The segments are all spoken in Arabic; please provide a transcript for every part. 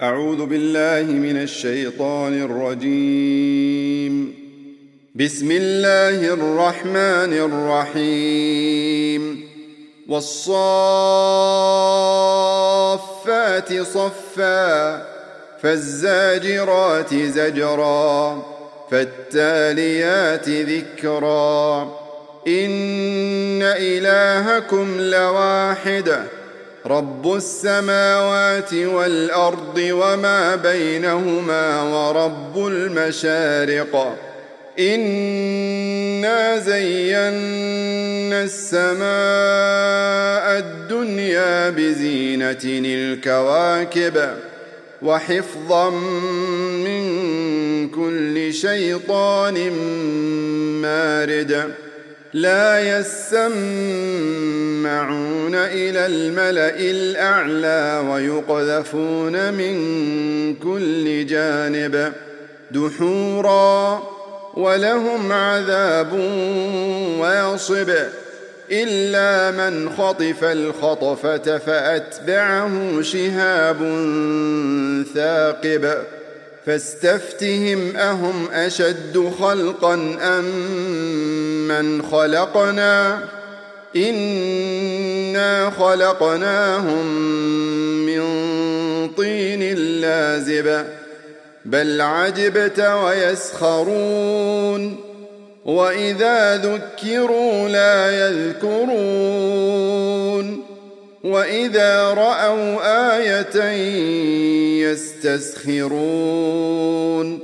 أعوذ بالله من الشيطان الرجيم. بسم الله الرحمن الرحيم. والصافات صفا فالزاجرات زجرا فالتاليات ذكرا إن إلهكم لواحد رب السماوات والأرض وما بينهما ورب المشارق إنا زينا السماء الدنيا بزينة الكواكب وحفظا من كل شيطان مارد لا يسمعون إلى الملأ الأعلى ويقذفون من كل جانب دحورا ولهم عذاب واصب إلا من خطف الخطفة فأتبعه شهاب ثاقب فاستفتهم أهم أشد خلقا أم من خلقنا إنا خلقناهم من طين لازب بل عجبت ويسخرون وإذا ذكروا لا يذكرون وإذا رأوا آية يستسخرون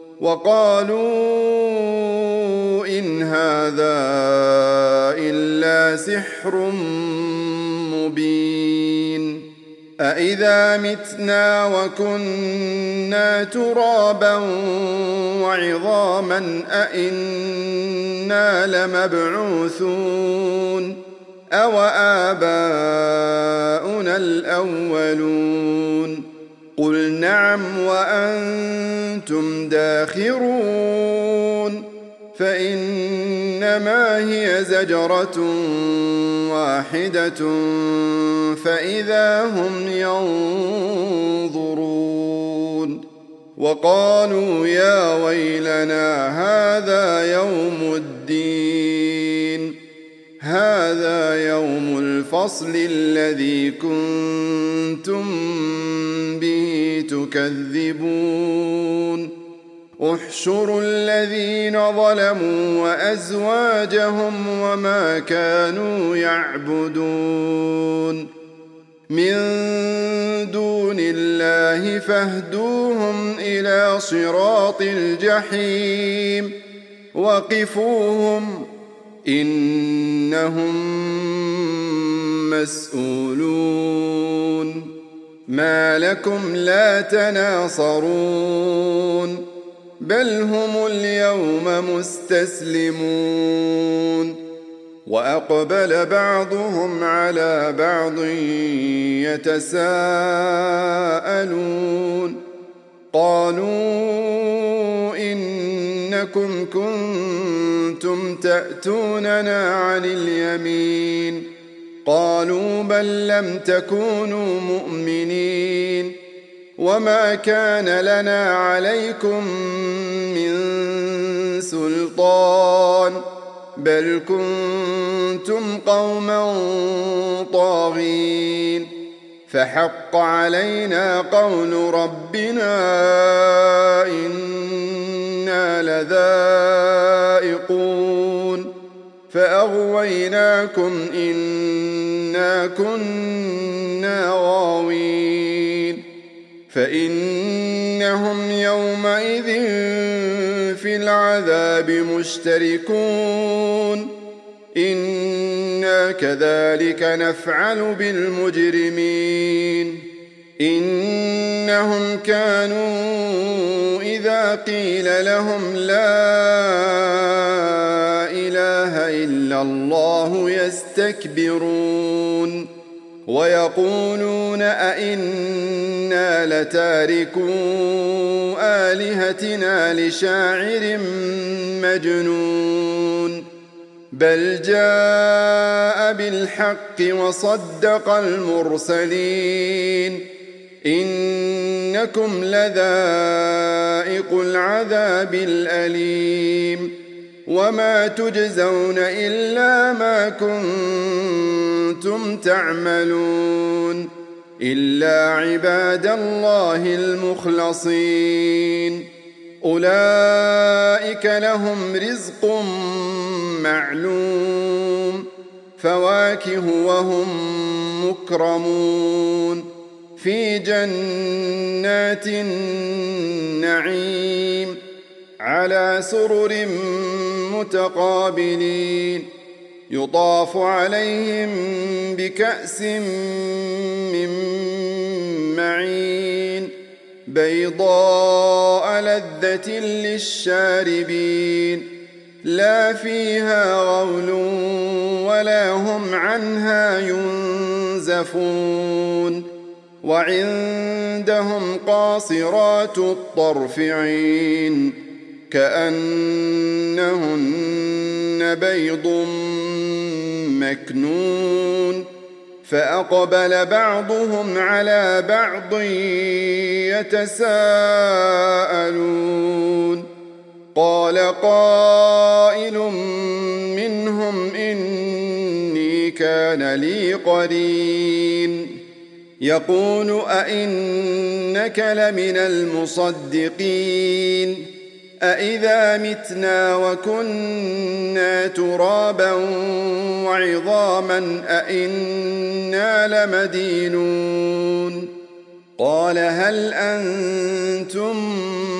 وقالوا إن هذا إلا سحر مبين أإذا متنا وكنا ترابا وعظاما أإنا لمبعوثون أوآباؤنا الأولون قل نعم وأنتم داخرون فإنما هي زجرة واحدة فإذا هم ينظرون وقالوا يا ويلنا هذا يوم الدين هذا يوم الفصل الذي كنتم به تكذبون احشروا الذين ظلموا وأزواجهم وما كانوا يعبدون من دون الله فاهدوهم إلى صراط الجحيم وقفوهم إنهم مسؤولون ما لكم لا تناصرون بل هم اليوم مستسلمون وأقبل بعضهم على بعض يتساءلون قالوا إنكم كنتم تأتوننا عن اليمين قالوا بل لم تكونوا مؤمنين وما كان لنا عليكم من سلطان بل كنتم قوما طاغين فحق علينا قول ربنا إنا لذائقون فأغويناكم إنا كنا غاوين فإنهم يومئذ في العذاب مشتركون إنا كذلك نفعل بالمجرمين إنهم كانوا إذا قيل لهم لا إله إلا الله يستكبرون ويقولون أئنا لتاركو آلهتنا لشاعر مجنون بل جاء بالحق وصدق المرسلين إنكم لذائق العذاب الأليم وما تجزون إلا ما كنتم تعملون إلا عباد الله المخلصين أولئك لهم رزق معلوم فواكه وهم مكرمون في جنات النعيم على سرر متقابلين يطاف عليهم بكأس من معين بيضاء لذة للشاربين لا فيها غول ولا هم عنها ينزفون وعندهم قاصرات الطرف عين كأنهن بيض مكنون فأقبل بعضهم على بعض يتساءلون قال قائل منهم إني كان لي قرين يقول أئنك لمن المصدقين أئذا متنا وكنا ترابا وعظاما أئنا لمدينون قال هل أنتم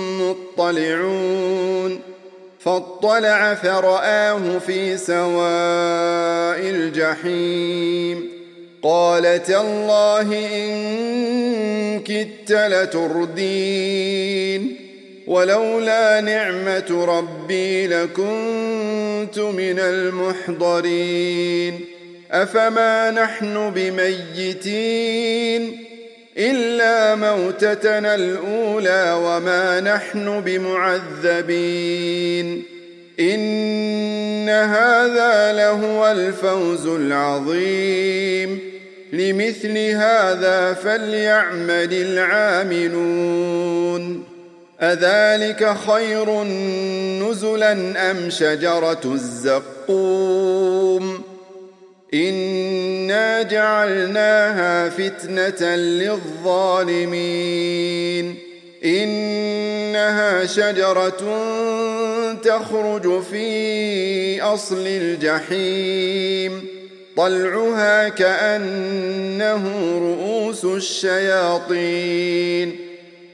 مطلعون فاطلع فرآه في سواء الجحيم قال تالله إن كدت لتردين ولولا نعمة ربي لكنت من المحضرين أفما نحن بميتين إلا موتتنا الأولى وما نحن بمعذبين إن هذا لهو الفوز العظيم لمثل هذا فليعمل العاملون أذلك خير نزلا أم شجرة الزقوم إنا جعلناها فتنة للظالمين إنها شجرة تخرج في أصل الجحيم طلعها كأنه رؤوس الشياطين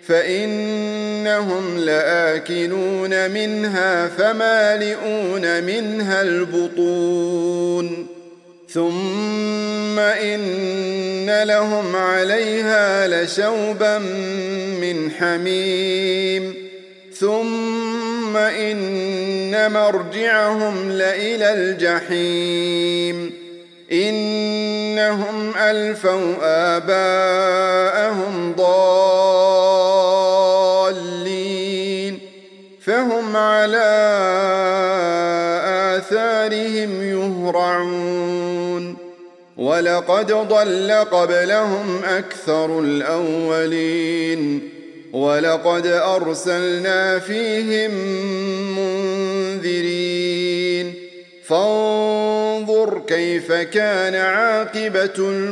فإنهم لآكلون منها فمالئون منها البطون ثم إن لهم عليها لشوبا من حميم ثم إن مرجعهم لإلى الجحيم إنهم ألفوا آباءهم ضالين فهم على آثارهم يهرعون ولقد ضل قبلهم أكثر الأولين ولقد أرسلنا فيهم منذرين فانظر كيف كان عاقبة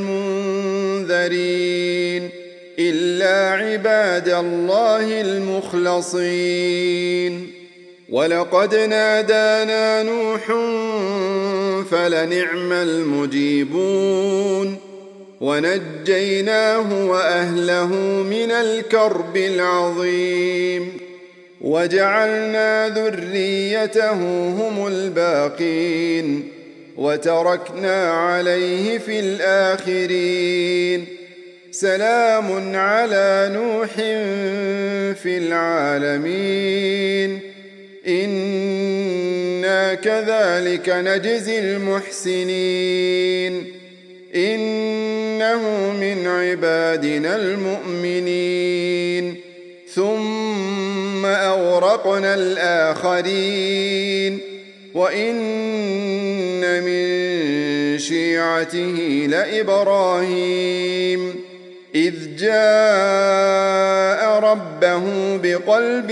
المنذرين إلا عباد الله المخلصين ولقد نادانا نوح فلنعم المجيبون ونجيناه وأهله من الكرب العظيم وجعلنا ذريته هم الباقين وتركنا عليه في الآخرين سلام على نوح في العالمين إنا كذلك نجزي المحسنين إنه من عبادنا المؤمنين ثم أغرقنا الآخرين وإن من شيعته لإبراهيم إذ جاء ربه بقلب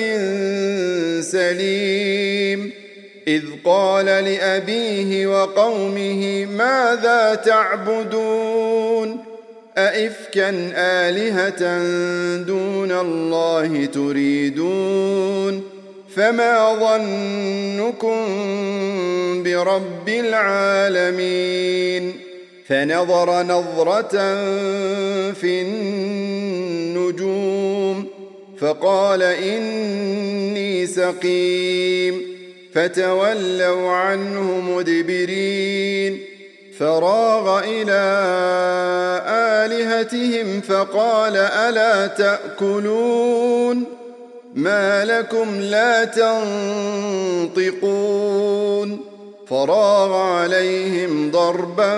سليم إذ قال لأبيه وقومه ماذا تعبدون أئفكا آلهة دون الله تريدون فما ظنكم برب العالمين فنظر نظرة في النجوم فقال إني سقيم فتولوا عنه مدبرين فراغ إلى آلهتهم فقال ألا تأكلون ما لكم لا تنطقون فراغ عليهم ضربا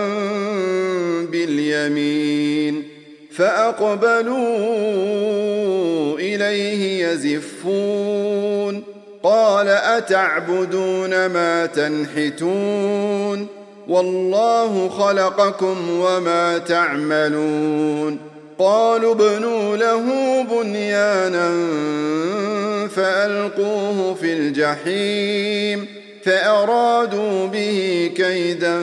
باليمين فأقبلوا إليه يزفون قال أتعبدون ما تنحتون والله خلقكم وما تعملون قالوا ابنوا له بنيانا فألقوه في الجحيم فأرادوا به كيدا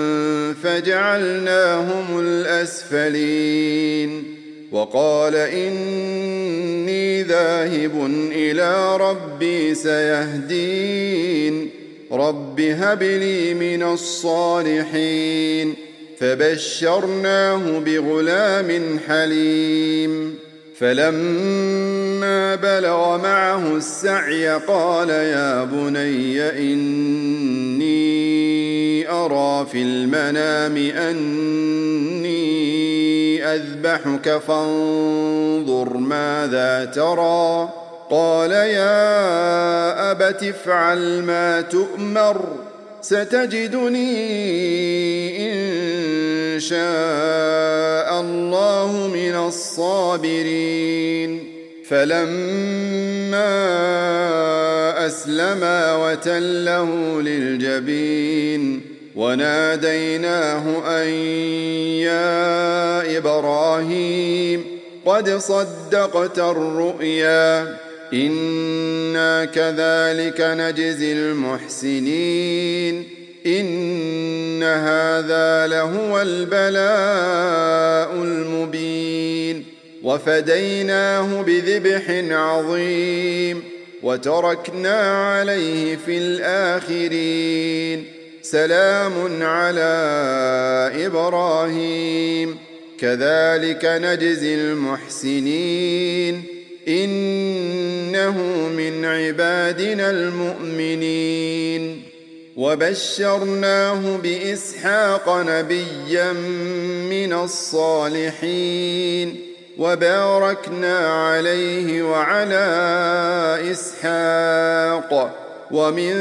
فجعلناهم الأسفلين وقال إني ذاهب إلى ربي سيهدين رب هب لي من الصالحين فبشرناه بغلام حليم فلما بلغ معه السعي قال يا بني إني أرى في المنام أني أذبحك فانظر ماذا ترى قال يا أبت افعل ما تؤمر ستجدني إن شاء الله من الصابرين فلما أسلما وتله للجبين وناديناه أن يا إبراهيم قد صدقت الرؤيا إنا كذلك نجزي المحسنين إن هذا لهو البلاء المبين وفديناه بذبح عظيم وتركنا عليه في الآخرين سلام على إبراهيم كذلك نجزي المحسنين إنه من عبادنا المؤمنين وبشرناه بإسحاق نبيا من الصالحين وباركنا عليه وعلى إسحاق ومن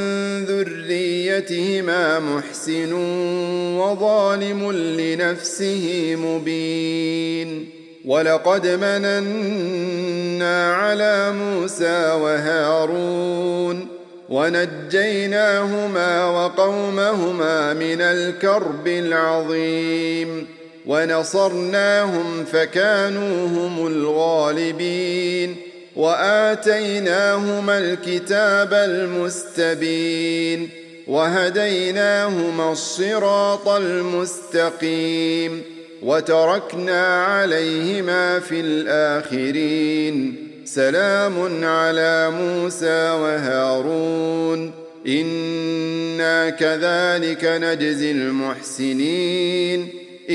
ذريتهما محسن وظالم لنفسه مبين ولقد مننا على موسى وهارون ونجيناهما وقومهما من الكرب العظيم ونصرناهم فكانوا هم الغالبين وآتيناهما الكتاب المستبين وهديناهما الصراط المستقيم وتركنا عليهما في الآخرين سلام على موسى وهارون إنا كذلك نجزي المحسنين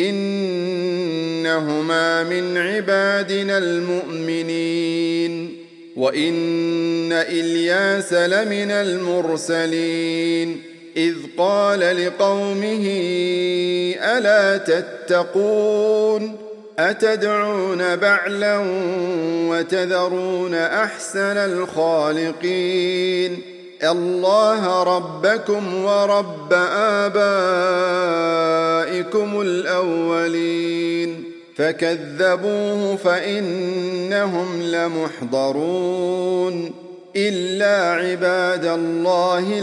إنهما من عبادنا المؤمنين وإن إلياس لمن المرسلين إذ قال لقومه ألا تتقون أتدعون بعلا وتذرون أحسن الخالقين الله ربكم ورب آبائكم الأولين فكذبوه فإنهم لمحضرون إلا عباد الله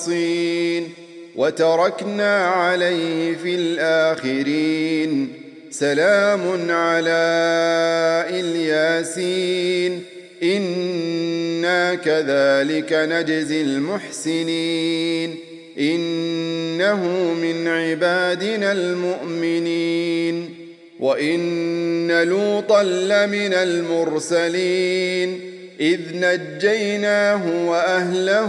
المخلصين وتركنا عليه في الآخرين سلام على الياسين إنا كذلك نجزي المحسنين إنه من عبادنا المؤمنين وإن لوطا لمن المرسلين إذ نجيناه وأهله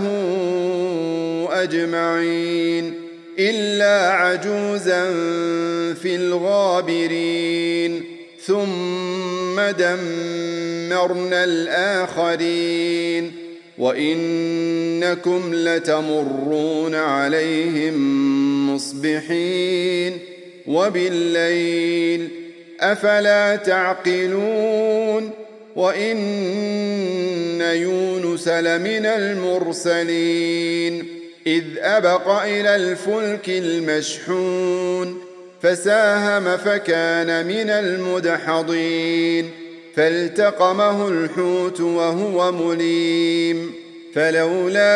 أجمعين إلا عجوزا في الغابرين ثم دمرنا الآخرين وإنكم لتمرون عليهم مصبحين وبالليل أفلا تعقلون وإن يونس لمن المرسلين إذ أبق إلى الفلك المشحون فساهم فكان من المدحضين فالتقمه الحوت وهو مليم فلولا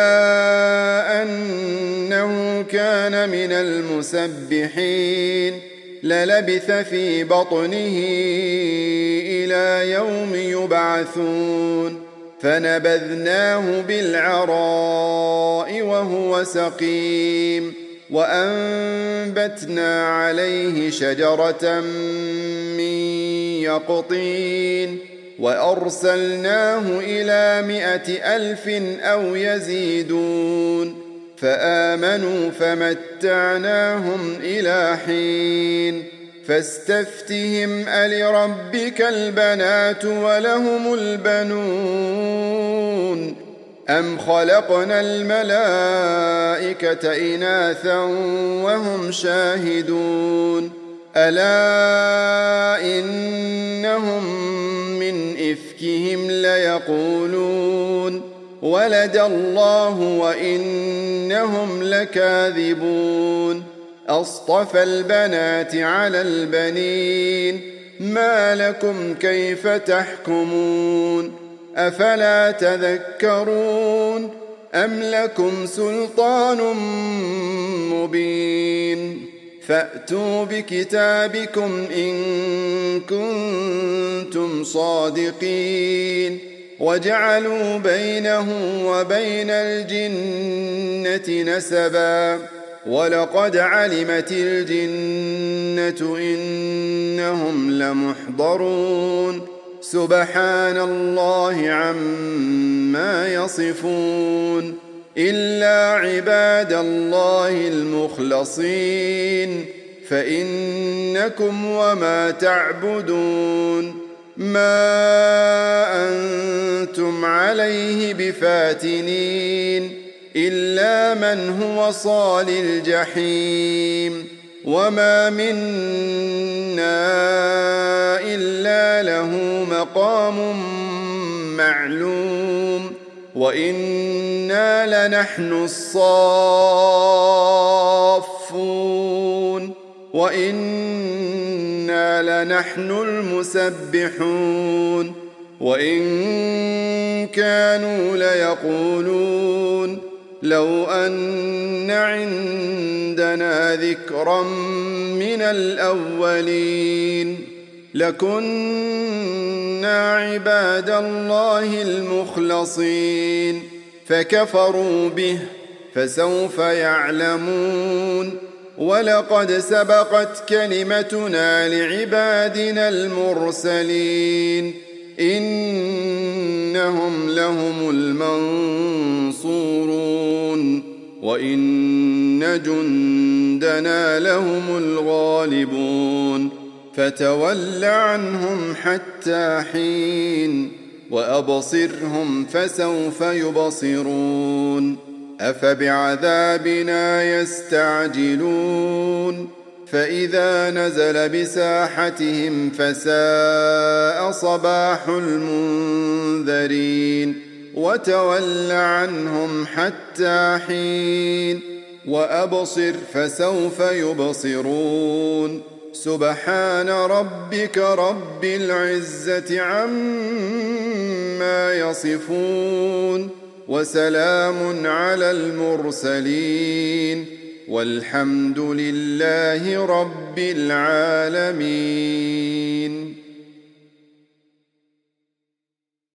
أنه كان من المسبحين للبث في بطنه إلى يوم يبعثون فنبذناه بالعراء وهو سقيم وأنبتنا عليه شجرة من يقطين وأرسلناه إلى 100,000 أو يزيدون فآمنوا فمتعناهم إلى حين فاستفتهم ألربك البنات ولهم البنون أم خلقنا الملائكة إناثا وهم شاهدون ألا إنهم من إفكهم ليقولون ولد الله وإنهم لكاذبون أصطفى البنات على البنين ما لكم كيف تحكمون أفلا تذكرون أم لكم سلطان مبين فأتوا بكتابكم إن كنتم صادقين وجعلوا بينه وبين الجنة نسبا ولقد علمت الجنة إنهم لمحضرون سبحان الله عما يصفون إلا عباد الله المخلصين فإنكم وما تعبدون ما أنتم عليه بفاتنين إلا من هو صال الجحيم وما منا إلا له مقام معلوم وإنا لنحن الصافون وإنا لنحن المسبحون وإن كانوا ليقولون لو أن عندنا ذكرا من الأولين لكنا عباد الله المخلصين فكفروا به فسوف يعلمون ولقد سبقت كلمتنا لعبادنا المرسلين إنهم لهم المنصورون وإن جندنا لهم الغالبون فتول عنهم حتى حين وأبصرهم فسوف يبصرون أفبعذابنا يستعجلون فإذا نزل بساحتهم فساء صباح المنذرين وتول عنهم حتى حين وأبصر فسوف يبصرون سبحان ربك رب العزة عما يصفون وسلام على المرسلين والحمد لله رب العالمين.